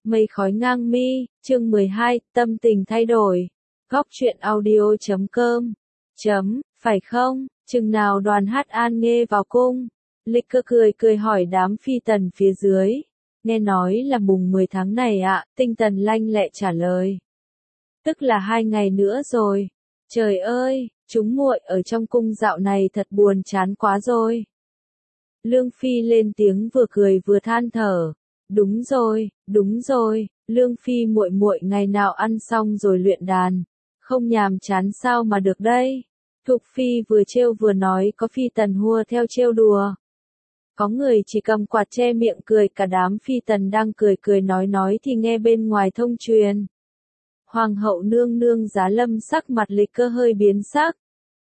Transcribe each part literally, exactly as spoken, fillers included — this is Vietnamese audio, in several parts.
Mây khói ngang mi, chương mười hai, tâm tình thay đổi. Góc truyện audio chấm com. Chấm, phải không, chừng nào đoàn hát an nghe vào cung? Lịch Cơ cười cười hỏi đám phi tần phía dưới. Nghe nói là mùng mười tháng này ạ, Tinh Tần lanh lẹ trả lời. Tức là hai ngày nữa rồi. Trời ơi, chúng muội ở trong cung dạo này thật buồn chán quá rồi. Lương Phi lên tiếng vừa cười vừa than thở. Đúng rồi, đúng rồi, Lương Phi muội muội ngày nào ăn xong rồi luyện đàn, không nhàm chán sao mà được đây. Thục Phi vừa trêu vừa nói, có phi tần hùa theo trêu đùa. Có người chỉ cầm quạt che miệng cười, cả đám phi tần đang cười cười nói nói thì nghe bên ngoài thông truyền. Hoàng hậu nương nương Giá Lâm sắc mặt Lịch Cơ hơi biến sắc.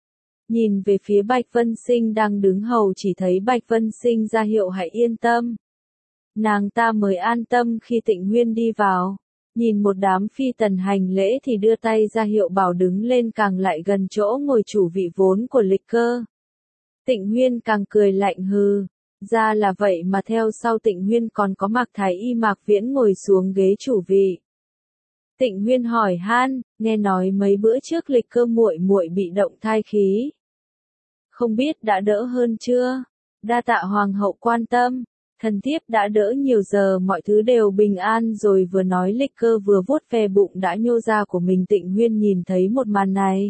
Nhìn về phía Bạch Vân Sinh đang đứng hầu, chỉ thấy Bạch Vân Sinh ra hiệu hãy yên tâm. Nàng ta mới an tâm khi Tịnh Huyên đi vào. Nhìn một đám phi tần hành lễ thì đưa tay ra hiệu bảo đứng lên, càng lại gần chỗ ngồi chủ vị vốn của Lịch Cơ. Tịnh Huyên càng cười lạnh hừ. Ra là vậy mà theo sau Tịnh Huyên còn có Mạc Thái Y Mạc Viễn ngồi xuống ghế chủ vị. Tịnh Huyên hỏi han, nghe nói mấy bữa trước Lịch Cơ muội muội bị động thai khí. Không biết đã đỡ hơn chưa? Đa tạ hoàng hậu quan tâm. Thần thiếp đã đỡ nhiều, giờ mọi thứ đều bình an rồi. Vừa nói Lịch Cơ vừa vuốt ve bụng đã nhô ra của mình. Tịnh Huyên nhìn thấy một màn này,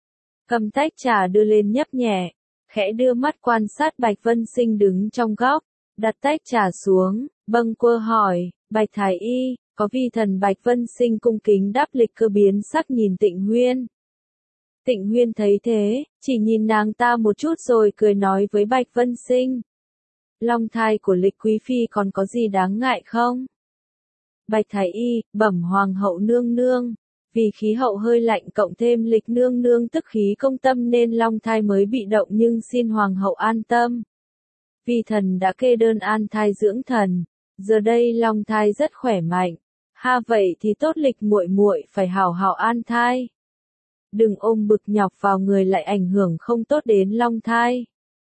cầm tách trà đưa lên nhấp nhẹ, khẽ đưa mắt quan sát Bạch Vân Sinh đứng trong góc, đặt tách trà xuống, bâng quơ hỏi, Bạch Thái Y, có vi thần? Bạch Vân Sinh cung kính đáp. Lịch Cơ biến sắc nhìn Tịnh Huyên. Tịnh Huyên thấy thế, chỉ nhìn nàng ta một chút rồi cười nói với Bạch Vân Sinh. Long thai của Lịch quý phi còn có gì đáng ngại không? Bạch Thái Y, bẩm hoàng hậu nương nương, vì khí hậu hơi lạnh cộng thêm Lịch nương nương tức khí công tâm nên long thai mới bị động, nhưng xin hoàng hậu an tâm. Vi thần đã kê đơn an thai dưỡng thần, giờ đây long thai rất khỏe mạnh. Ha, vậy thì tốt, Lịch muội muội phải hảo hảo an thai. Đừng ôm bực nhọc vào người, lại ảnh hưởng không tốt đến long thai.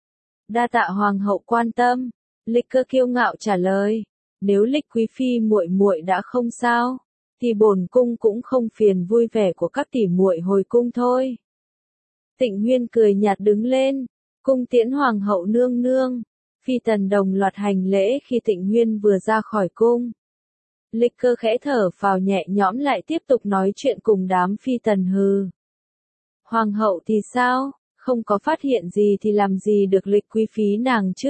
Đa tạ hoàng hậu quan tâm. Lịch Cơ kiêu ngạo trả lời. Nếu Lịch quý phi muội muội đã không sao, thì bổn cung cũng không phiền, vui vẻ của các tỷ muội hồi cung thôi. Tịnh Huyên cười nhạt đứng lên, cung tiễn hoàng hậu nương nương. Phi tần đồng loạt hành lễ khi Tịnh Huyên vừa ra khỏi cung. Lịch Cơ khẽ thở phào nhẹ nhõm, lại tiếp tục nói chuyện cùng đám phi tần hừ. Hoàng hậu thì sao? Không có phát hiện gì thì làm gì được Lịch quý phi nàng chứ?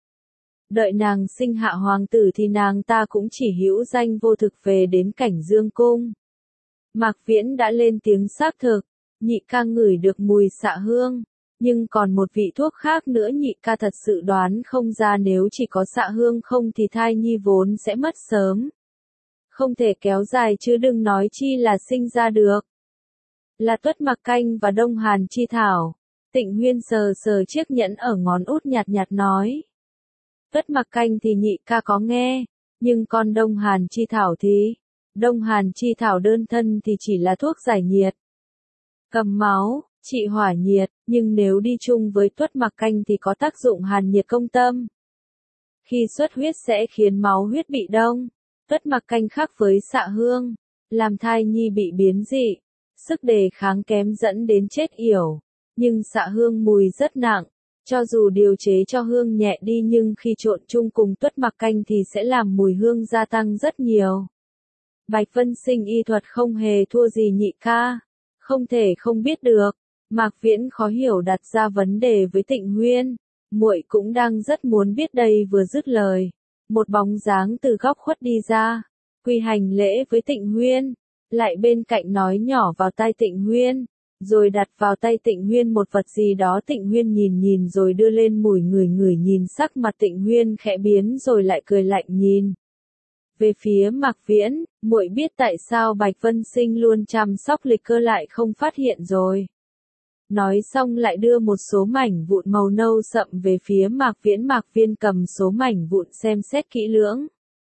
Đợi nàng sinh hạ hoàng tử thì nàng ta cũng chỉ hữu danh vô thực về đến cảnh dương cung. Mạc Viễn đã lên tiếng xác thực, nhị ca ngửi được mùi xạ hương, nhưng còn một vị thuốc khác nữa nhị ca thật sự đoán không ra, nếu chỉ có xạ hương không thì thai nhi vốn sẽ mất sớm. Không thể kéo dài chứ đừng nói chi là sinh ra được. Là Tuất Mặc Canh và Đông Hàn Chi Thảo. Tịnh Huyên sờ sờ chiếc nhẫn ở ngón út nhạt nhạt nói. Tuất Mặc Canh thì nhị ca có nghe, nhưng con Đông Hàn Chi Thảo thì, Đông Hàn Chi Thảo đơn thân thì chỉ là thuốc giải nhiệt, cầm máu, trị hỏa nhiệt, nhưng nếu đi chung với Tuất Mặc Canh thì có tác dụng hàn nhiệt công tâm. Khi xuất huyết sẽ khiến máu huyết bị đông. Tuất Mặc Canh khác với xạ hương, làm thai nhi bị biến dị, sức đề kháng kém dẫn đến chết yểu. Nhưng xạ hương mùi rất nặng, cho dù điều chế cho hương nhẹ đi nhưng khi trộn chung cùng Tuất Mặc Canh thì sẽ làm mùi hương gia tăng rất nhiều. Bạch Vân Sinh y thuật không hề thua gì nhị ca, không thể không biết được. Mạc Viễn khó hiểu đặt ra vấn đề với Tịnh Huyên, muội cũng đang rất muốn biết đây. Vừa dứt lời, một bóng dáng từ góc khuất đi ra, quy hành lễ với Tịnh Huyên, lại bên cạnh nói nhỏ vào tai Tịnh Huyên, rồi đặt vào tay Tịnh Huyên một vật gì đó. Tịnh Huyên nhìn nhìn rồi đưa lên mũi ngửi ngửi, nhìn sắc mặt Tịnh Huyên khẽ biến rồi lại cười lạnh nhìn về phía Mạc Viễn. Muội biết tại sao Bạch Vân Sinh luôn chăm sóc Lịch Cơ lại không phát hiện rồi. Nói xong lại đưa một số mảnh vụn màu nâu sậm về phía Mạc Viễn. Mạc Viễn cầm số mảnh vụn xem xét kỹ lưỡng,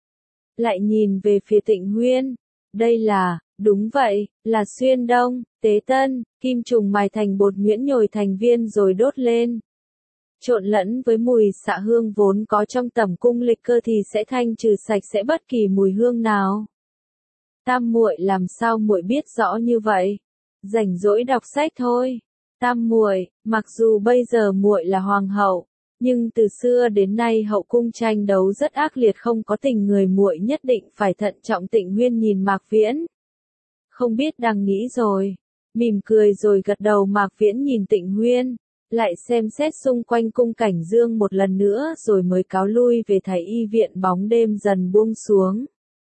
lại nhìn về phía Tịnh Huyên. Đây là, đúng vậy, là xuyên đông, tế tân, kim trùng mài thành bột nhuyễn nhồi thành viên rồi đốt lên. Trộn lẫn với mùi xạ hương vốn có trong tẩm cung Lịch Cơ thì sẽ thanh trừ sạch sẽ bất kỳ mùi hương nào. Tam muội làm sao muội biết rõ như vậy? Rảnh rỗi đọc sách thôi. Tam muội, mặc dù bây giờ muội là hoàng hậu, nhưng từ xưa đến nay hậu cung tranh đấu rất ác liệt, không có tình người, muội nhất định phải thận trọng. Tịnh Huyên nhìn Mạc Viễn. Không biết đang nghĩ rồi. Mỉm cười rồi gật đầu. Mạc Viễn nhìn Tịnh Huyên, lại xem xét xung quanh cung cảnh dương một lần nữa rồi mới cáo lui về Thái Y viện. Bóng đêm dần buông xuống,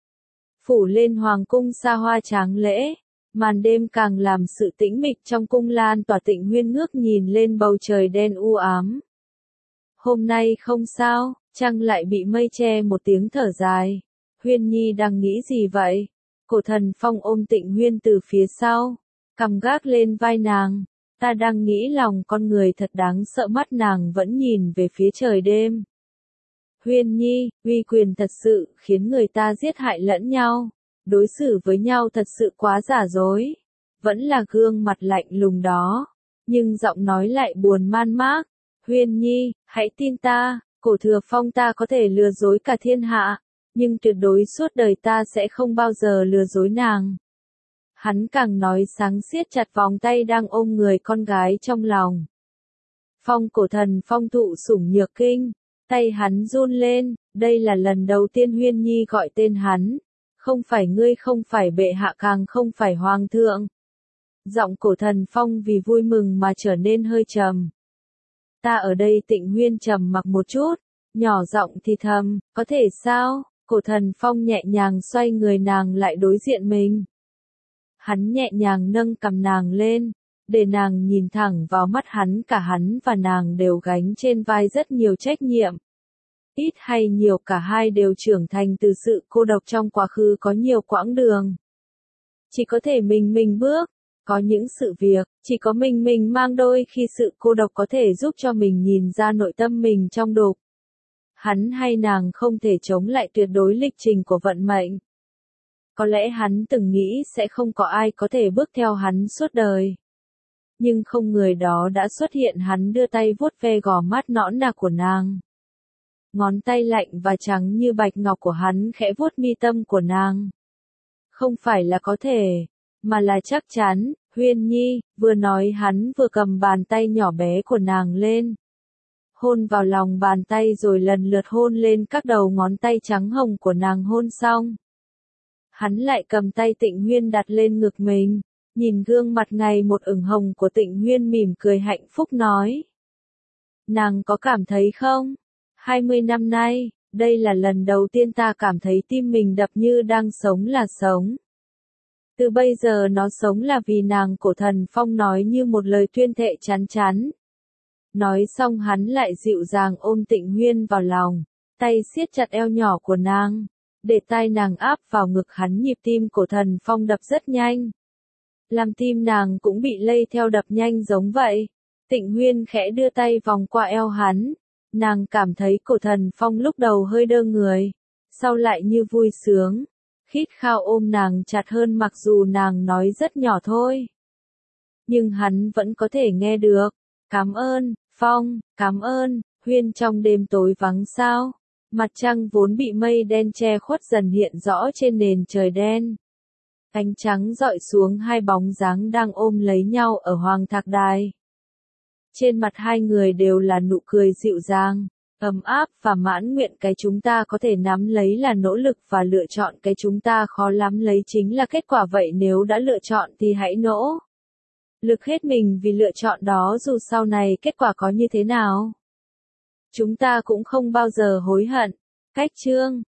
phủ lên hoàng cung xa hoa tráng lễ. Màn đêm càng làm sự tĩnh mịch trong cung lan tỏa. Tịnh Huyên ngước nhìn lên bầu trời đen u ám. Hôm nay không sao, trăng lại bị mây che. Một tiếng thở dài. Huyên Nhi đang nghĩ gì vậy? Cổ Thần Phong ôm Tịnh Huyên từ phía sau, cằm gác lên vai nàng. Ta đang nghĩ lòng con người thật đáng sợ. Mắt nàng vẫn nhìn về phía trời đêm. Huyên Nhi, uy quyền thật sự khiến người ta giết hại lẫn nhau, đối xử với nhau thật sự quá giả dối. Vẫn là gương mặt lạnh lùng đó, nhưng giọng nói lại buồn man mác. Huyên Nhi, hãy tin ta, Cổ Thừa Phong ta có thể lừa dối cả thiên hạ, nhưng tuyệt đối suốt đời ta sẽ không bao giờ lừa dối nàng. Hắn càng nói sáng siết chặt vòng tay đang ôm người con gái trong lòng. Phong Cổ Thần Phong thụ sủng nhược kinh, tay hắn run lên. Đây là lần đầu tiên Huyên Nhi gọi tên hắn. Không phải ngươi, không phải bệ hạ, càng không phải hoàng thượng. Giọng Cổ Thần Phong vì vui mừng mà trở nên hơi trầm. Ta ở đây. Tịnh Huyên trầm mặc một chút, nhỏ giọng thì thầm, có thể sao? Cổ Thần Phong nhẹ nhàng xoay người nàng lại đối diện mình. Hắn nhẹ nhàng nâng cằm nàng lên, để nàng nhìn thẳng vào mắt hắn. Cả hắn và nàng đều gánh trên vai rất nhiều trách nhiệm. Ít hay nhiều cả hai đều trưởng thành từ sự cô độc trong quá khứ, có nhiều quãng đường chỉ có thể mình mình bước. Có những sự việc, chỉ có mình mình mang. Đôi khi sự cô độc có thể giúp cho mình nhìn ra nội tâm mình trong đục. Hắn hay nàng không thể chống lại tuyệt đối lịch trình của vận mệnh. Có lẽ hắn từng nghĩ sẽ không có ai có thể bước theo hắn suốt đời. Nhưng không, người đó đã xuất hiện. Hắn đưa tay vuốt ve gò má nõn nà của nàng. Ngón tay lạnh và trắng như bạch ngọc của hắn khẽ vuốt mi tâm của nàng. Không phải là có thể, mà là chắc chắn. Huyên Nhi, vừa nói hắn vừa cầm bàn tay nhỏ bé của nàng lên. Hôn vào lòng bàn tay rồi lần lượt hôn lên các đầu ngón tay trắng hồng của nàng. Hôn xong, hắn lại cầm tay Tịnh Huyên đặt lên ngực mình. Nhìn gương mặt ngày một ửng hồng của Tịnh Huyên, mỉm cười hạnh phúc nói. Nàng có cảm thấy không? hai mươi năm nay, đây là lần đầu tiên ta cảm thấy tim mình đập như đang sống là sống. Từ bây giờ nó sống là vì nàng. Cổ Thần Phong nói như một lời tuyên thệ chắn chắn. Nói xong hắn lại dịu dàng ôm Tịnh Huyên vào lòng, tay siết chặt eo nhỏ của nàng, để tai nàng áp vào ngực hắn. Nhịp tim Cổ Thần Phong đập rất nhanh, làm tim nàng cũng bị lây theo đập nhanh giống vậy. Tịnh Huyên khẽ đưa tay vòng qua eo hắn. Nàng cảm thấy Cổ Thần Phong lúc đầu hơi đơ người, sau lại như vui sướng, khít khao ôm nàng chặt hơn. Mặc dù nàng nói rất nhỏ thôi, nhưng hắn vẫn có thể nghe được. Cảm ơn, Phong, cảm ơn. Huyên. Trong đêm tối vắng sao, mặt trăng vốn bị mây đen che khuất dần hiện rõ trên nền trời đen. Ánh trắng rọi xuống hai bóng dáng đang ôm lấy nhau ở Hoàng Thạc Đài. Trên mặt hai người đều là nụ cười dịu dàng, ấm áp và mãn nguyện. Cái chúng ta có thể nắm lấy là nỗ lực và lựa chọn. Cái chúng ta khó lắm lấy chính là kết quả. Vậy nếu đã lựa chọn thì hãy nỗ lực hết mình vì lựa chọn đó, dù sau này kết quả có như thế nào. Chúng ta cũng không bao giờ hối hận. Cách chương